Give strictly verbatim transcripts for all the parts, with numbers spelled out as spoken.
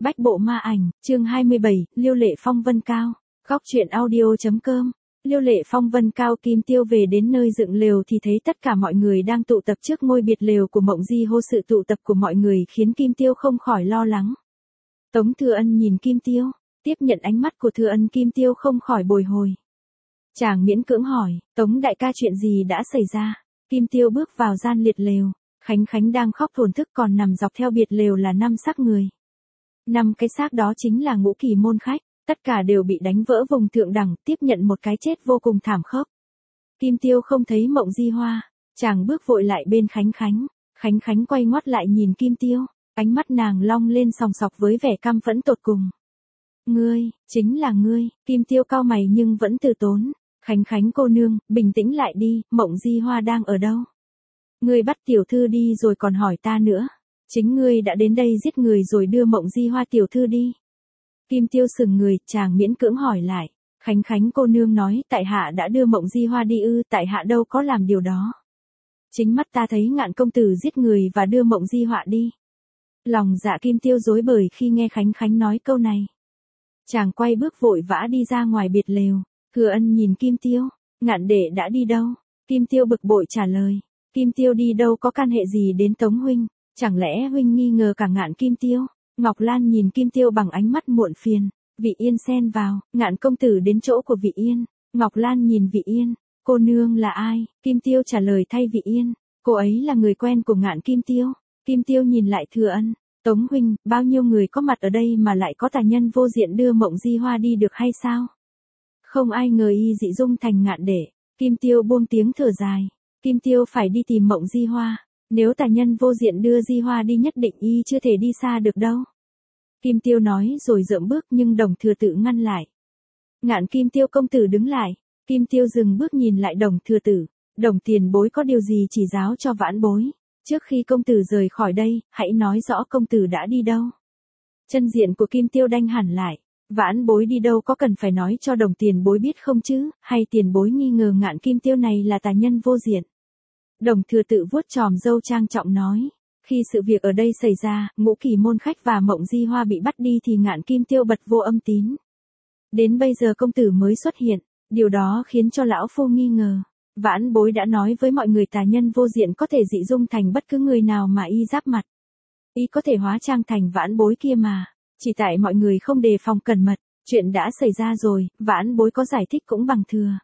Bách bộ ma ảnh, chương hai mươi bảy, Liêu Lệ Phong Vân Cao. Góc truyện audio.com. Liêu Lệ Phong Vân Cao. Kim Tiêu về đến nơi dựng lều thì thấy tất cả mọi người đang tụ tập trước ngôi biệt lều của Mộng Di Hô. Sự tụ tập của mọi người khiến Kim Tiêu không khỏi lo lắng. Tống Thừa Ân nhìn Kim Tiêu, tiếp nhận ánh mắt của Thừa Ân, Kim Tiêu không khỏi bồi hồi. Chàng miễn cưỡng hỏi, Tống đại ca chuyện gì đã xảy ra? Kim Tiêu bước vào gian liệt lều, Khánh Khánh đang khóc thổn thức, còn nằm dọc theo biệt lều là năm xác người. Năm cái xác đó chính là ngũ kỳ môn khách, tất cả đều bị đánh vỡ vùng thượng đẳng, tiếp nhận một cái chết vô cùng thảm khốc. Kim Tiêu không thấy Mộng Di Hoa, chàng bước vội lại bên Khánh Khánh, Khánh Khánh quay ngoắt lại nhìn Kim Tiêu, ánh mắt nàng long lên sòng sọc với vẻ căm phẫn tột cùng. Ngươi, chính là ngươi. Kim Tiêu cau mày nhưng vẫn từ tốn. Khánh Khánh cô nương, bình tĩnh lại đi, Mộng Di Hoa đang ở đâu? Ngươi bắt tiểu thư đi rồi còn hỏi ta nữa. Chính ngươi đã đến đây giết người rồi đưa Mộng Di Hoa tiểu thư đi. Kim Tiêu sừng người, chàng miễn cưỡng hỏi lại. Khánh Khánh cô nương nói, tại hạ đã đưa Mộng Di Hoa đi ư? Tại hạ đâu có làm điều đó. Chính mắt ta thấy Ngạn công tử giết người và đưa Mộng Di Hoa đi. Lòng dạ Kim Tiêu rối bời khi nghe Khánh Khánh nói câu này. Chàng quay bước vội vã đi ra ngoài biệt lều. Thừa Ân nhìn Kim Tiêu, Ngạn đệ đã đi đâu? Kim Tiêu bực bội trả lời. Kim Tiêu đi đâu có can hệ gì đến Tống huynh? Chẳng lẽ huynh nghi ngờ cả Ngạn Kim Tiêu? Ngọc Lan nhìn Kim Tiêu bằng ánh mắt muộn phiền. Vị Yên xen vào, Ngạn công tử đến chỗ của Vị Yên. Ngọc Lan nhìn Vị Yên, cô nương là ai? Kim Tiêu trả lời thay Vị Yên, cô ấy là người quen của Ngạn Kim Tiêu. Kim Tiêu nhìn lại Thừa Ân, Tống huynh, bao nhiêu người có mặt ở đây mà lại có tà nhân vô diện đưa Mộng Di Hoa đi được hay sao? Không ai ngờ y dị dung thành Ngạn đệ. Kim Tiêu buông tiếng thở dài. Kim Tiêu phải đi tìm Mộng Di Hoa. Nếu tà nhân vô diện đưa Di Hoa đi nhất định y chưa thể đi xa được đâu. Kim Tiêu nói rồi dậm bước nhưng Đồng Thừa Tử ngăn lại. Ngạn Kim Tiêu công tử đứng lại. Kim Tiêu dừng bước nhìn lại Đồng Thừa Tử. Đồng tiền bối có điều gì chỉ giáo cho vãn bối. Trước khi công tử rời khỏi đây, hãy nói rõ công tử đã đi đâu. Chân diện của Kim Tiêu đanh hẳn lại. Vãn bối đi đâu có cần phải nói cho Đồng tiền bối biết không chứ, hay tiền bối nghi ngờ Ngạn Kim Tiêu này là tà nhân vô diện. Đồng Thừa Tự vuốt chòm râu trang trọng nói. Khi sự việc ở đây xảy ra, ngũ kỳ môn khách và Mộng Di Hoa bị bắt đi thì Ngạn Kim Tiêu bật vô âm tín. Đến bây giờ công tử mới xuất hiện, điều đó khiến cho lão phu nghi ngờ. Vãn bối đã nói với mọi người tà nhân vô diện có thể dị dung thành bất cứ người nào mà y giáp mặt. Y có thể hóa trang thành vãn bối kia mà. Chỉ tại mọi người không đề phòng cẩn mật, chuyện đã xảy ra rồi, vãn bối có giải thích cũng bằng thừa.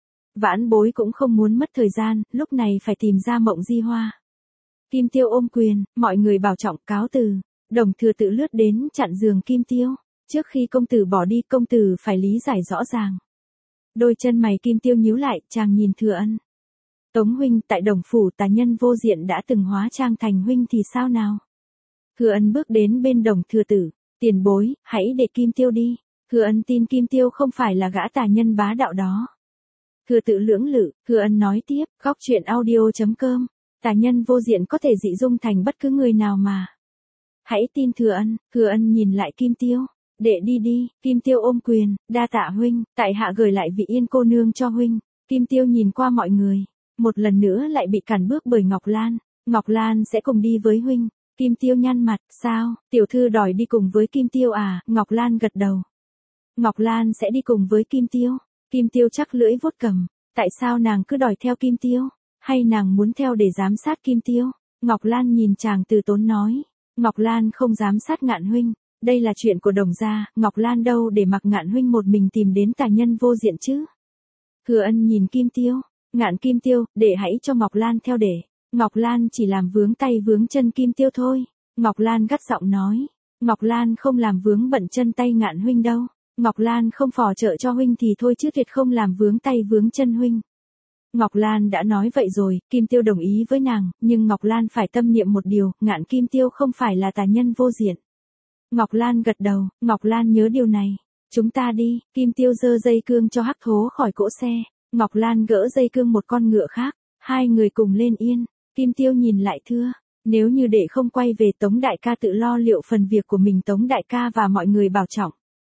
Vãn bối cũng không muốn mất thời gian, lúc này phải tìm ra Mộng Di Hoa. Kim Tiêu ôm quyền, mọi người bảo trọng cáo từ. Đồng Thừa Tự lướt đến chặn giường Kim Tiêu. Trước khi công tử bỏ đi, công tử phải lý giải rõ ràng. Đôi chân mày Kim Tiêu nhíu lại, chàng nhìn Thừa Ân. Tống huynh, tại Đồng phủ tà nhân vô diện đã từng hóa trang thành huynh thì sao nào? Thừa Ân bước đến bên Đồng Thừa Tử. Tiền bối, hãy để Kim Tiêu đi. Thừa Ân tin Kim Tiêu không phải là gã tà nhân bá đạo đó. Thừa Tự lưỡng lự, Thừa Ân nói tiếp, góc truyện audio.com. Tà nhân vô diện có thể dị dung thành bất cứ người nào mà. Hãy tin Thừa Ân. Thừa Ân nhìn lại Kim Tiêu. Đệ đi đi. Kim Tiêu ôm quyền, đa tạ huynh, tại hạ gửi lại Vị Yên cô nương cho huynh. Kim Tiêu nhìn qua mọi người. Một lần nữa lại bị cản bước bởi Ngọc Lan. Ngọc Lan sẽ cùng đi với huynh. Kim Tiêu nhăn mặt, sao, tiểu thư đòi đi cùng với Kim Tiêu à? Ngọc Lan gật đầu. Ngọc Lan sẽ đi cùng với Kim Tiêu. Kim Tiêu chắc lưỡi vuốt cằm. Tại sao nàng cứ đòi theo Kim Tiêu? Hay nàng muốn theo để giám sát Kim Tiêu? Ngọc Lan nhìn chàng từ tốn nói. Ngọc Lan không giám sát Ngạn huynh. Đây là chuyện của Đồng gia, Ngọc Lan đâu để mặc Ngạn huynh một mình tìm đến tà nhân vô diện chứ? Thừa Ân nhìn Kim Tiêu. Ngạn Kim Tiêu, để hãy cho Ngọc Lan theo để. Ngọc Lan chỉ làm vướng tay vướng chân Kim Tiêu thôi. Ngọc Lan gắt giọng nói. Ngọc Lan không làm vướng bận chân tay Ngạn huynh đâu. Ngọc Lan không phò trợ cho huynh thì thôi chứ tuyệt không làm vướng tay vướng chân huynh. Ngọc Lan đã nói vậy rồi, Kim Tiêu đồng ý với nàng, nhưng Ngọc Lan phải tâm niệm một điều, Ngạn Kim Tiêu không phải là tà nhân vô diện. Ngọc Lan gật đầu, Ngọc Lan nhớ điều này. Chúng ta đi. Kim Tiêu giơ dây cương cho Hắc Thố khỏi cỗ xe. Ngọc Lan gỡ dây cương một con ngựa khác. Hai người cùng lên yên. Kim Tiêu nhìn lại Thưa. Nếu như đệ không quay về, Tống đại ca tự lo liệu phần việc của mình. Tống đại ca và mọi người bảo trọng.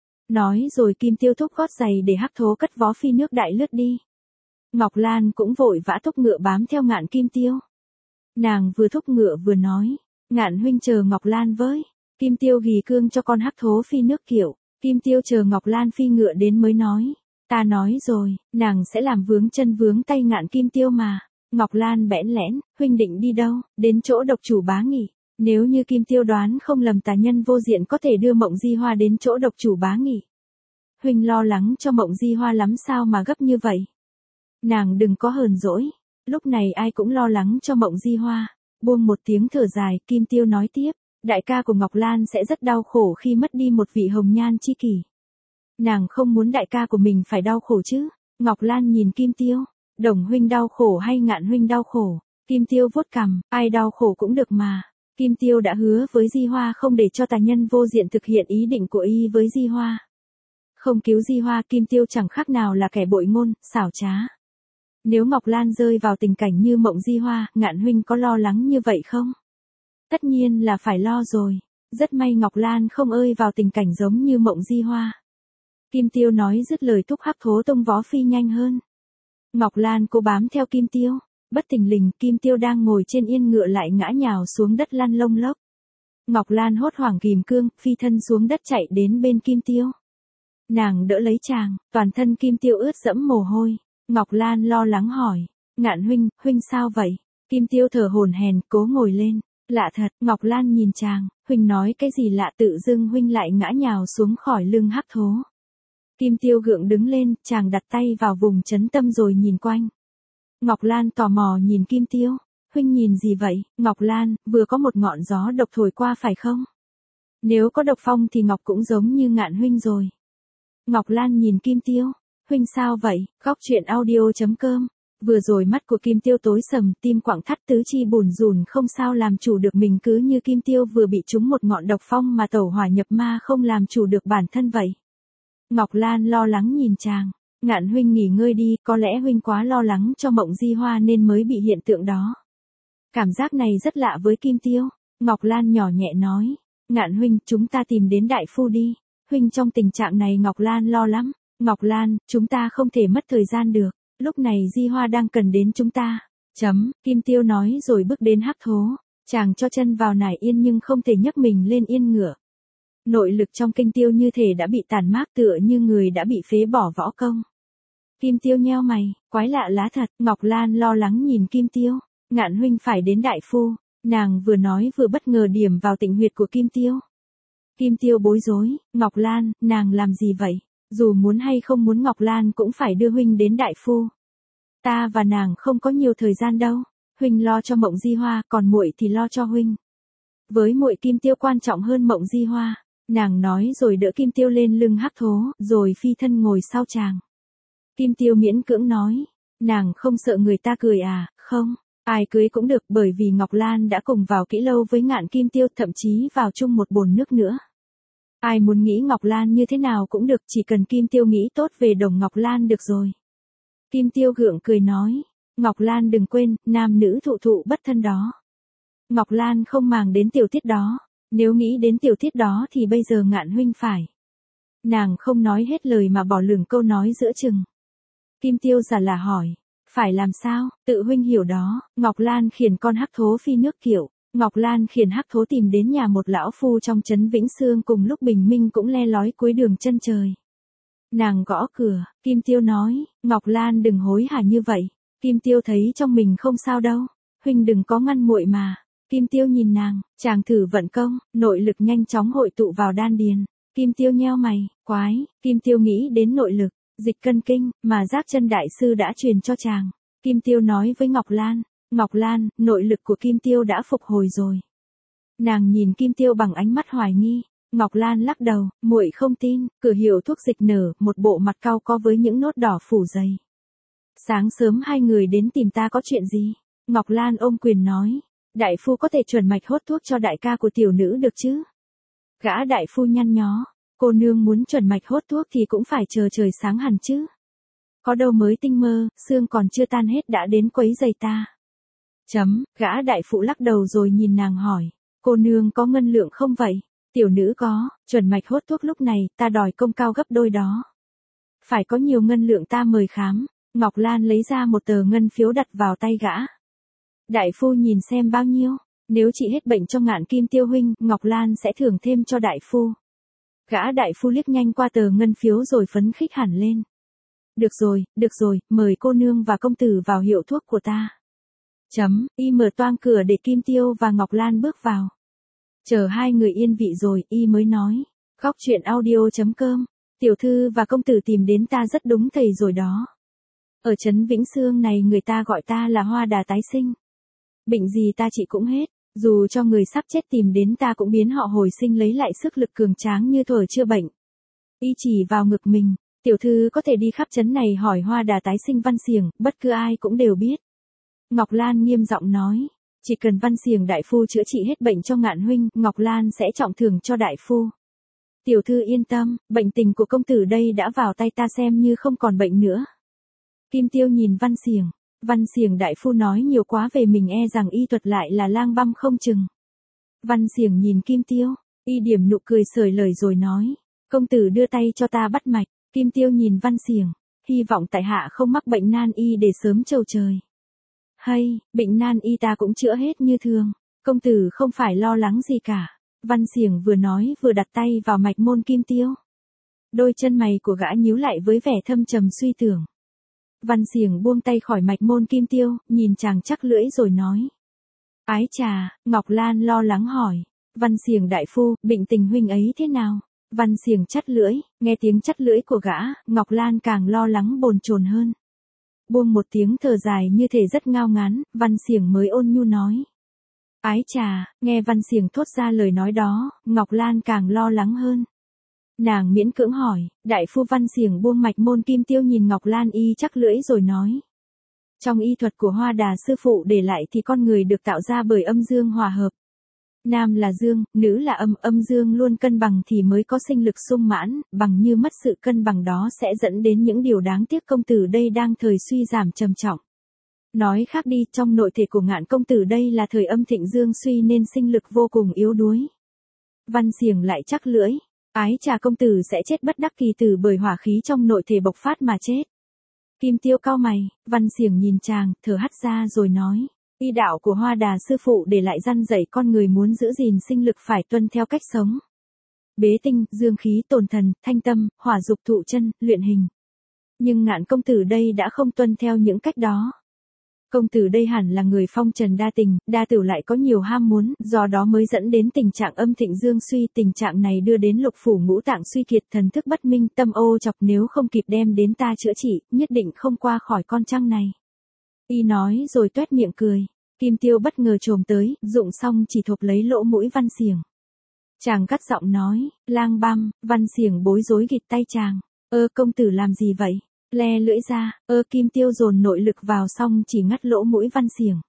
Nói rồi Kim Tiêu thúc gót giày để Hắc Thố cất vó phi nước đại lướt đi. Ngọc Lan cũng vội vã thúc ngựa bám theo Ngạn Kim Tiêu. Nàng vừa thúc ngựa vừa nói. Ngạn huynh chờ Ngọc Lan với. Kim Tiêu ghi cương cho con hắc thố phi nước kiệu. Kim Tiêu chờ Ngọc Lan phi ngựa đến mới nói. Ta nói rồi, nàng sẽ làm vướng chân vướng tay Ngạn Kim Tiêu mà. Ngọc Lan bẽn lẽn, huynh định đi đâu? Đến chỗ độc chủ Bá Nghị. Nếu như Kim Tiêu đoán không lầm, tà nhân vô diện có thể đưa Mộng Di Hoa đến chỗ độc chủ Bá Nghị. Huynh lo lắng cho Mộng Di Hoa lắm sao mà gấp như vậy? Nàng đừng có hờn dỗi. Lúc này ai cũng lo lắng cho Mộng Di Hoa. Buông một tiếng thở dài, Kim Tiêu nói tiếp. Đại ca của Ngọc Lan sẽ rất đau khổ khi mất đi một vị hồng nhan chi kỷ. Nàng không muốn đại ca của mình phải đau khổ chứ. Ngọc Lan nhìn Kim Tiêu. Đồng huynh đau khổ hay Ngạn huynh đau khổ? Kim Tiêu vuốt cằm, ai đau khổ cũng được mà. Kim Tiêu đã hứa với Di Hoa không để cho tà nhân vô diện thực hiện ý định của y với Di Hoa. Không cứu Di Hoa, Kim Tiêu chẳng khác nào là kẻ bội ngôn, xảo trá. Nếu Ngọc Lan rơi vào tình cảnh như Mộng Di Hoa, Ngạn huynh có lo lắng như vậy không? Tất nhiên là phải lo rồi. Rất may Ngọc Lan không ơi vào tình cảnh giống như Mộng Di Hoa. Kim Tiêu nói dứt lời, thúc hắc thố tông vó phi nhanh hơn. Ngọc Lan cố bám theo Kim Tiêu. Bất thình lình, Kim Tiêu đang ngồi trên yên ngựa lại ngã nhào xuống đất lăn lông lốc. Ngọc Lan hốt hoảng kìm cương, phi thân xuống đất chạy đến bên Kim Tiêu. Nàng đỡ lấy chàng, toàn thân Kim Tiêu ướt đẫm mồ hôi. Ngọc Lan lo lắng hỏi. Ngạn huynh, huynh sao vậy? Kim Tiêu thở hổn hển, cố ngồi lên. Lạ thật, Ngọc Lan nhìn chàng, huynh nói cái gì lạ, tự dưng huynh lại ngã nhào xuống khỏi lưng hắc thố. Kim Tiêu gượng đứng lên, chàng đặt tay vào vùng chấn tâm rồi nhìn quanh. Ngọc Lan tò mò nhìn Kim Tiêu. Huynh nhìn gì vậy? Ngọc Lan, vừa có một ngọn gió độc thổi qua phải không? Nếu có độc phong thì Ngọc cũng giống như Ngạn huynh rồi. Ngọc Lan nhìn Kim Tiêu. Huynh sao vậy? Góc truyện audio chấm com. Vừa rồi mắt của Kim Tiêu tối sầm, tim quặn thắt, tứ chi bùn rùn không sao làm chủ được mình, cứ như Kim Tiêu vừa bị trúng một ngọn độc phong mà tẩu hỏa nhập ma không làm chủ được bản thân vậy. Ngọc Lan lo lắng nhìn chàng. Ngạn huynh nghỉ ngơi đi, có lẽ huynh quá lo lắng cho Mộng Di Hoa nên mới bị hiện tượng đó. Cảm giác này rất lạ với Kim Tiêu. Ngọc Lan nhỏ nhẹ nói. Ngạn huynh, chúng ta tìm đến đại phu đi. Huynh trong tình trạng này, Ngọc Lan lo lắm. Ngọc Lan, chúng ta không thể mất thời gian được. Lúc này Di Hoa đang cần đến chúng ta. Chấm, Kim Tiêu nói rồi bước đến hắc thố. Chàng cho chân vào nải yên nhưng không thể nhấc mình lên yên ngựa. Nội lực trong kinh Tiêu như thể đã bị tàn mát, tựa như người đã bị phế bỏ võ công. Kim Tiêu nheo mày, quái lạ lá thật. Ngọc Lan lo lắng nhìn Kim Tiêu. Ngạn huynh phải đến đại phu. Nàng vừa nói vừa bất ngờ điểm vào tịnh huyệt của Kim Tiêu. Kim Tiêu bối rối. Ngọc Lan, nàng làm gì vậy? Dù muốn hay không muốn Ngọc Lan cũng phải đưa huynh đến đại phu. Ta và nàng không có nhiều thời gian đâu. Huynh lo cho Mộng Di Hoa, còn muội thì lo cho huynh. Với muội Kim Tiêu quan trọng hơn Mộng Di Hoa. Nàng nói rồi đỡ Kim Tiêu lên lưng hắc thố, rồi phi thân ngồi sau chàng. Kim Tiêu miễn cưỡng nói. Nàng không sợ người ta cười à? Không, ai cưới cũng được, bởi vì Ngọc Lan đã cùng vào kỹ lâu với Ngạn Kim Tiêu, thậm chí vào chung một bồn nước nữa. Ai muốn nghĩ Ngọc Lan như thế nào cũng được, chỉ cần Kim Tiêu nghĩ tốt về Đồng Ngọc Lan được rồi. Kim Tiêu gượng cười nói. Ngọc Lan đừng quên, nam nữ thụ thụ bất thân đó. Ngọc Lan không màng đến tiểu tiết đó. Nếu nghĩ đến tiểu tiết đó thì bây giờ Ngạn huynh phải. Nàng không nói hết lời mà bỏ lửng câu nói giữa chừng. Kim Tiêu giả là hỏi. Phải làm sao? Tự huynh hiểu đó. Ngọc Lan khiển con hắc thố phi nước kiệu. Ngọc Lan khiển hắc thố tìm đến nhà một lão phu trong trấn Vĩnh Sương, cùng lúc bình minh cũng le lói cuối đường chân trời. Nàng gõ cửa. Kim Tiêu nói. Ngọc Lan đừng hối hả như vậy. Kim Tiêu thấy trong mình không sao đâu. Huynh đừng có ngăn muội mà. Kim Tiêu nhìn nàng, chàng thử vận công, nội lực nhanh chóng hội tụ vào đan điền. Kim Tiêu nheo mày, quái. Kim Tiêu nghĩ đến nội lực, dịch cân kinh, mà Giác Chân đại sư đã truyền cho chàng. Kim Tiêu nói với Ngọc Lan. Ngọc Lan, nội lực của Kim Tiêu đã phục hồi rồi. Nàng nhìn Kim Tiêu bằng ánh mắt hoài nghi. Ngọc Lan lắc đầu, muội không tin. Cửa hiệu thuốc dịch nở, một bộ mặt cau có với những nốt đỏ phủ dày. Sáng sớm hai người đến tìm ta có chuyện gì? Ngọc Lan ôm quyền nói. Đại phu có thể chuẩn mạch hốt thuốc cho đại ca của tiểu nữ được chứ? Gã đại phu nhăn nhó. Cô nương muốn chuẩn mạch hốt thuốc thì cũng phải chờ trời sáng hẳn chứ. Có đâu mới tinh mơ, sương còn chưa tan hết đã đến quấy giày ta. Chấm, gã đại phụ lắc đầu rồi nhìn nàng hỏi. Cô nương có ngân lượng không vậy? Tiểu nữ có, chuẩn mạch hốt thuốc lúc này, ta đòi công cao gấp đôi đó. Phải có nhiều ngân lượng ta mời khám. Ngọc Lan lấy ra một tờ ngân phiếu đặt vào tay gã. Đại phu nhìn xem bao nhiêu. Nếu chị hết bệnh cho Ngạn Kim Tiêu huynh, Ngọc Lan sẽ thưởng thêm cho đại phu. Gã đại phu liếc nhanh qua tờ ngân phiếu rồi phấn khích hẳn lên. Được rồi, được rồi, mời cô nương và công tử vào hiệu thuốc của ta. Chấm, y mở toang cửa để Kim Tiêu và Ngọc Lan bước vào. Chờ hai người yên vị rồi, y mới nói. Góc truyện audio.com, tiểu thư và công tử tìm đến ta rất đúng thầy rồi đó. Ở trấn Vĩnh Sương này người ta gọi ta là Hoa Đà tái sinh. Bệnh gì ta trị cũng hết, dù cho người sắp chết tìm đến ta cũng biến họ hồi sinh lấy lại sức lực cường tráng như thuở chưa bệnh. Y chỉ vào ngực mình, tiểu thư có thể đi khắp trấn này hỏi Hoa Đà tái sinh Văn Xiềng, bất cứ ai cũng đều biết. Ngọc Lan nghiêm giọng nói, chỉ cần Văn Xiềng đại phu chữa trị hết bệnh cho Ngạn huynh, Ngọc Lan sẽ trọng thưởng cho đại phu. Tiểu thư yên tâm, bệnh tình của công tử đây đã vào tay ta xem như không còn bệnh nữa. Kim Tiêu nhìn Văn Xiềng, Văn Xiềng đại phu nói nhiều quá về mình e rằng y thuật lại là lang băm không chừng. Văn Xiềng nhìn Kim Tiêu, y điểm nụ cười sởi lời rồi nói, công tử đưa tay cho ta bắt mạch. Kim Tiêu nhìn Văn Xiềng, hy vọng tại hạ không mắc bệnh nan y để sớm chầu trời. Hay, bệnh nan y ta cũng chữa hết như thường, công tử không phải lo lắng gì cả. Văn Xiềng vừa nói vừa đặt tay vào mạch môn Kim Tiêu. Đôi chân mày của gã nhíu lại với vẻ thâm trầm suy tưởng. Văn Xiềng buông tay khỏi mạch môn Kim Tiêu, nhìn chàng chắc lưỡi rồi nói. Ái chà, Ngọc Lan lo lắng hỏi. Văn Xiềng đại phu, bệnh tình huynh ấy thế nào? Văn Xiềng chắt lưỡi, nghe tiếng chắt lưỡi của gã, Ngọc Lan càng lo lắng bồn chồn hơn. Buông một tiếng thở dài như thể rất ngao ngán, Văn Xiềng mới ôn nhu nói. Ái chà, nghe Văn Xiềng thốt ra lời nói đó, Ngọc Lan càng lo lắng hơn. Nàng miễn cưỡng hỏi, đại phu Văn Xiềng buông mạch môn Kim Tiêu nhìn Ngọc Lan y chắc lưỡi rồi nói. Trong y thuật của Hoa Đà sư phụ để lại thì con người được tạo ra bởi âm dương hòa hợp. Nam là dương, nữ là âm, âm dương luôn cân bằng thì mới có sinh lực sung mãn, bằng như mất sự cân bằng đó sẽ dẫn đến những điều đáng tiếc công tử đây đang thời suy giảm trầm trọng. Nói khác đi, trong nội thể của Ngạn công tử đây là thời âm thịnh dương suy nên sinh lực vô cùng yếu đuối. Văn Xiềng lại chắc lưỡi, ái chà công tử sẽ chết bất đắc kỳ tử bởi hỏa khí trong nội thể bộc phát mà chết. Kim Tiêu cau mày, Văn Xiềng nhìn chàng, thở hắt ra rồi nói. Y đạo của Hoa Đà sư phụ để lại răn dạy con người muốn giữ gìn sinh lực phải tuân theo cách sống. Bế tinh, dương khí tồn thần, thanh tâm, hỏa dục thụ chân, luyện hình. Nhưng Ngạn công tử đây đã không tuân theo những cách đó. Công tử đây hẳn là người phong trần đa tình, đa tử lại có nhiều ham muốn, do đó mới dẫn đến tình trạng âm thịnh dương suy. Tình trạng này đưa đến lục phủ ngũ tạng suy kiệt, thần thức bất minh, tâm ô chọc, nếu không kịp đem đến ta chữa trị, nhất định không qua khỏi con trăng này. Y nói rồi toét miệng cười. Kim Tiêu bất ngờ trồm tới, dụng xong chỉ thộp lấy lỗ mũi Văn Xiềng. Chàng gắt giọng nói, lang băm. Văn Xiềng bối rối gịt tay chàng. Ơ công tử làm gì vậy? Le lưỡi ra, ơ Kim Tiêu dồn nội lực vào xong chỉ ngắt lỗ mũi Văn Xiềng.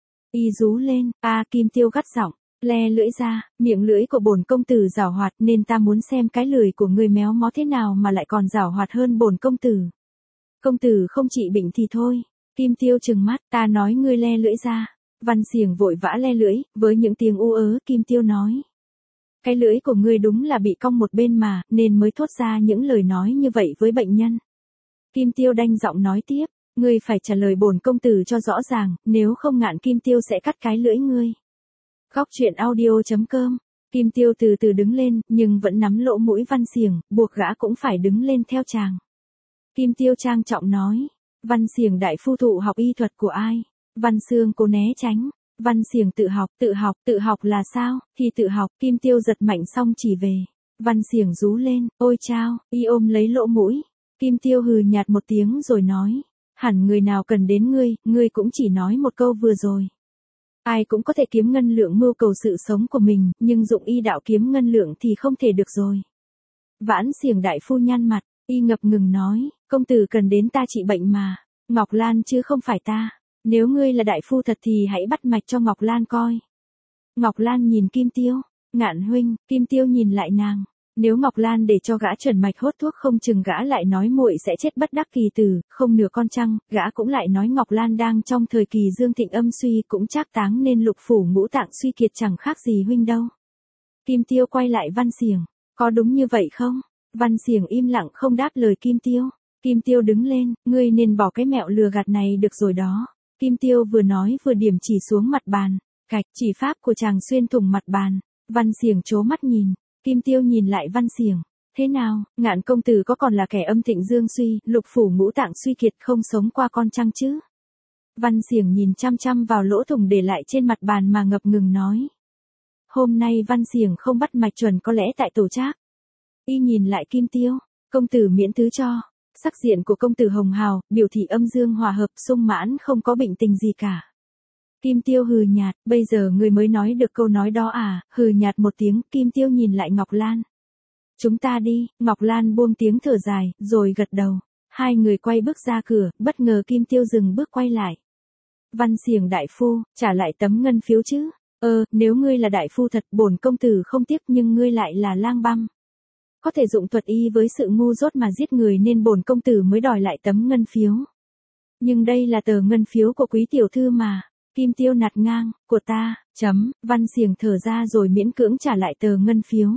Y rú lên, a Kim Tiêu gắt giọng, le lưỡi ra, miệng lưỡi của bổn công tử giảo hoạt nên ta muốn xem cái lưỡi của người méo mó thế nào mà lại còn giảo hoạt hơn bổn công tử. Công tử không trị bệnh thì thôi. Kim Tiêu trừng mắt, ta nói ngươi le lưỡi ra. Văn Xiềng vội vã le lưỡi, với những tiếng u ớ, Kim Tiêu nói. Cái lưỡi của ngươi đúng là bị cong một bên mà, nên mới thốt ra những lời nói như vậy với bệnh nhân. Kim Tiêu đanh giọng nói tiếp, ngươi phải trả lời bổn công tử cho rõ ràng, nếu không Ngạn Kim Tiêu sẽ cắt cái lưỡi ngươi. Góc truyện audio.com, Kim Tiêu từ từ đứng lên, nhưng vẫn nắm lỗ mũi Văn Xiềng, buộc gã cũng phải đứng lên theo chàng. Kim Tiêu trang trọng nói, Văn Xiềng đại phu thụ học y thuật của ai? Văn Xương cố né tránh. Văn Xiềng tự học, tự học, tự học là sao? Thì tự học. Kim Tiêu giật mạnh xong chỉ về. Văn Xiềng rú lên, ôi chao, y ôm lấy lỗ mũi. Kim Tiêu hừ nhạt một tiếng rồi nói, hẳn người nào cần đến ngươi, ngươi cũng chỉ nói một câu vừa rồi. Ai cũng có thể kiếm ngân lượng mưu cầu sự sống của mình, nhưng dụng y đạo kiếm ngân lượng thì không thể được rồi. Vãn Xiềng đại phu nhăn mặt, y ngập ngừng nói, công tử cần đến ta trị bệnh mà. Ngọc Lan chứ không phải ta. Nếu ngươi là đại phu thật thì hãy bắt mạch cho Ngọc Lan coi. Ngọc Lan nhìn Kim Tiêu, Ngạn huynh. Kim Tiêu nhìn lại nàng. Nếu Ngọc Lan để cho gã chuẩn mạch hốt thuốc không chừng gã lại nói muội sẽ chết bất đắc kỳ tử, không nửa con trăng, gã cũng lại nói Ngọc Lan đang trong thời kỳ dương thịnh âm suy cũng trác táng nên lục phủ ngũ tạng suy kiệt chẳng khác gì huynh đâu. Kim Tiêu quay lại Văn Xiềng, có đúng như vậy không? Văn Xiềng im lặng không đáp lời Kim Tiêu. Kim Tiêu đứng lên, ngươi nên bỏ cái mẹo lừa gạt này được rồi đó. Kim Tiêu vừa nói vừa điểm chỉ xuống mặt bàn. Cạch, chỉ pháp của chàng xuyên thủng mặt bàn. Văn Xiềng trố mắt nhìn, Kim Tiêu nhìn lại Văn Xiềng. Thế nào, Ngạn công tử có còn là kẻ âm thịnh dương suy, lục phủ ngũ tạng suy kiệt không sống qua con trăng chứ? Văn Xiềng nhìn chăm chăm vào lỗ thủng để lại trên mặt bàn mà ngập ngừng nói. Hôm nay Văn Xiềng không bắt mạch chuẩn có lẽ tại tổ trác. Y nhìn lại Kim Tiêu, công tử miễn thứ cho. Sắc diện của công tử hồng hào, biểu thị âm dương hòa hợp, sung mãn không có bệnh tình gì cả. Kim Tiêu hừ nhạt, bây giờ người mới nói được câu nói đó à? Hừ nhạt một tiếng, Kim Tiêu nhìn lại Ngọc Lan. Chúng ta đi. Ngọc Lan buông tiếng thở dài, rồi gật đầu. Hai người quay bước ra cửa, bất ngờ Kim Tiêu dừng bước quay lại. Văn Xiềng đại phu, trả lại tấm ngân phiếu chứ? Ờ, nếu ngươi là đại phu thật, bổn công tử không tiếc, nhưng ngươi lại là lang băm. Có thể dụng thuật y với sự ngu dốt mà giết người nên bổn công tử mới đòi lại tấm ngân phiếu. Nhưng đây là tờ ngân phiếu của quý tiểu thư mà. Kim Tiêu nạt ngang, của ta, chấm, Văn Xiềng thở ra rồi miễn cưỡng trả lại tờ ngân phiếu.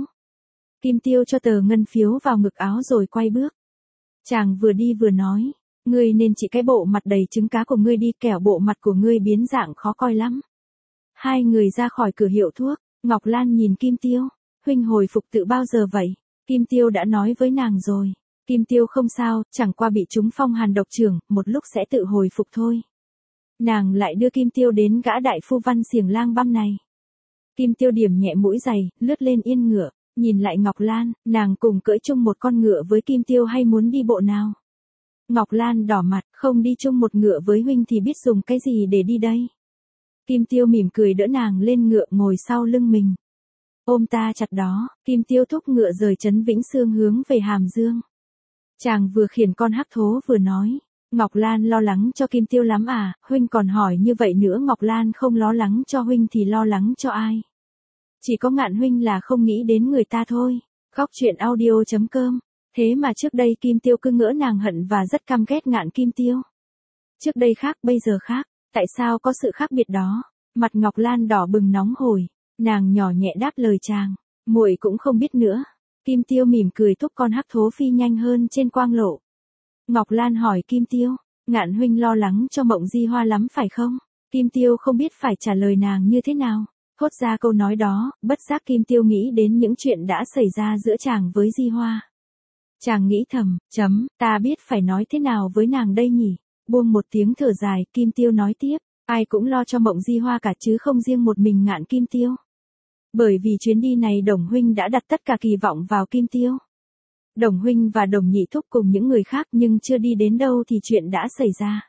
Kim Tiêu cho tờ ngân phiếu vào ngực áo rồi quay bước. Chàng vừa đi vừa nói, ngươi nên chỉ cái bộ mặt đầy trứng cá của ngươi đi, kẻo bộ mặt của ngươi biến dạng khó coi lắm. Hai người ra khỏi cửa hiệu thuốc, Ngọc Lan nhìn Kim Tiêu, huynh hồi phục tự bao giờ vậy? Kim Tiêu đã nói với nàng rồi. Kim Tiêu không sao, chẳng qua bị trúng phong hàn độc trưởng, một lúc sẽ tự hồi phục thôi. Nàng lại đưa Kim Tiêu đến gã đại phu Văn Xiềng lang băm này. Kim Tiêu điểm nhẹ mũi giày, lướt lên yên ngựa, nhìn lại Ngọc Lan, nàng cùng cưỡi chung một con ngựa với Kim Tiêu hay muốn đi bộ nào? Ngọc Lan đỏ mặt, không đi chung một ngựa với huynh thì biết dùng cái gì để đi đây? Kim Tiêu mỉm cười đỡ nàng lên ngựa ngồi sau lưng mình. Ôm ta chặt đó, Kim Tiêu thúc ngựa rời trấn Vĩnh Sương hướng về Hàm Dương. Chàng vừa khiển con hắc thố vừa nói. Ngọc Lan lo lắng cho Kim Tiêu lắm à, huynh còn hỏi như vậy nữa. Ngọc Lan không lo lắng cho huynh thì lo lắng cho ai? Chỉ có Ngạn huynh là không nghĩ đến người ta thôi. Góc truyện audio chấm com. Thế mà trước đây Kim Tiêu cứ ngỡ nàng hận và rất căm ghét Ngạn Kim Tiêu. Trước đây khác, bây giờ khác, tại sao có sự khác biệt đó? Mặt Ngọc Lan đỏ bừng nóng hổi, nàng nhỏ nhẹ đáp lời chàng, muội cũng không biết nữa. Kim Tiêu mỉm cười thúc con hắc thố phi nhanh hơn trên quang lộ. Ngọc Lan hỏi Kim Tiêu, Ngạn huynh lo lắng cho Mộng Di Hoa lắm phải không? Kim Tiêu không biết phải trả lời nàng như thế nào. Thốt ra câu nói đó, bất giác Kim Tiêu nghĩ đến những chuyện đã xảy ra giữa chàng với Di Hoa. Chàng nghĩ thầm, chấm, ta biết phải nói thế nào với nàng đây nhỉ? Buông một tiếng thở dài, Kim Tiêu nói tiếp, ai cũng lo cho Mộng Di Hoa cả chứ không riêng một mình Ngạn Kim Tiêu. Bởi vì chuyến đi này Đồng huynh đã đặt tất cả kỳ vọng vào Kim Tiêu. Đồng huynh và Đồng nhị thúc cùng những người khác nhưng chưa đi đến đâu thì chuyện đã xảy ra.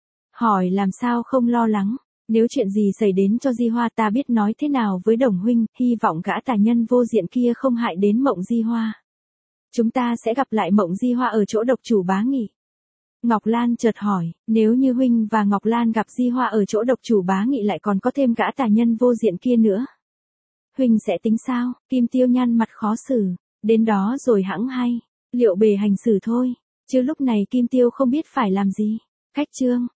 Hỏi làm sao không lo lắng, nếu chuyện gì xảy đến cho Di Hoa ta biết nói thế nào với Đồng huynh, hy vọng gã tà nhân vô diện kia không hại đến Mộng Di Hoa. Chúng ta sẽ gặp lại Mộng Di Hoa ở chỗ độc chủ Bá Nghị. Ngọc Lan chợt hỏi, nếu như huynh và Ngọc Lan gặp Di Hoa ở chỗ độc chủ Bá Nghị lại còn có thêm gã tà nhân vô diện kia nữa, huynh sẽ tính sao? Kim Tiêu nhăn mặt khó xử, đến đó rồi hẵng hay, liệu bề hành xử thôi, chứ lúc này Kim Tiêu không biết phải làm gì. Khách chương.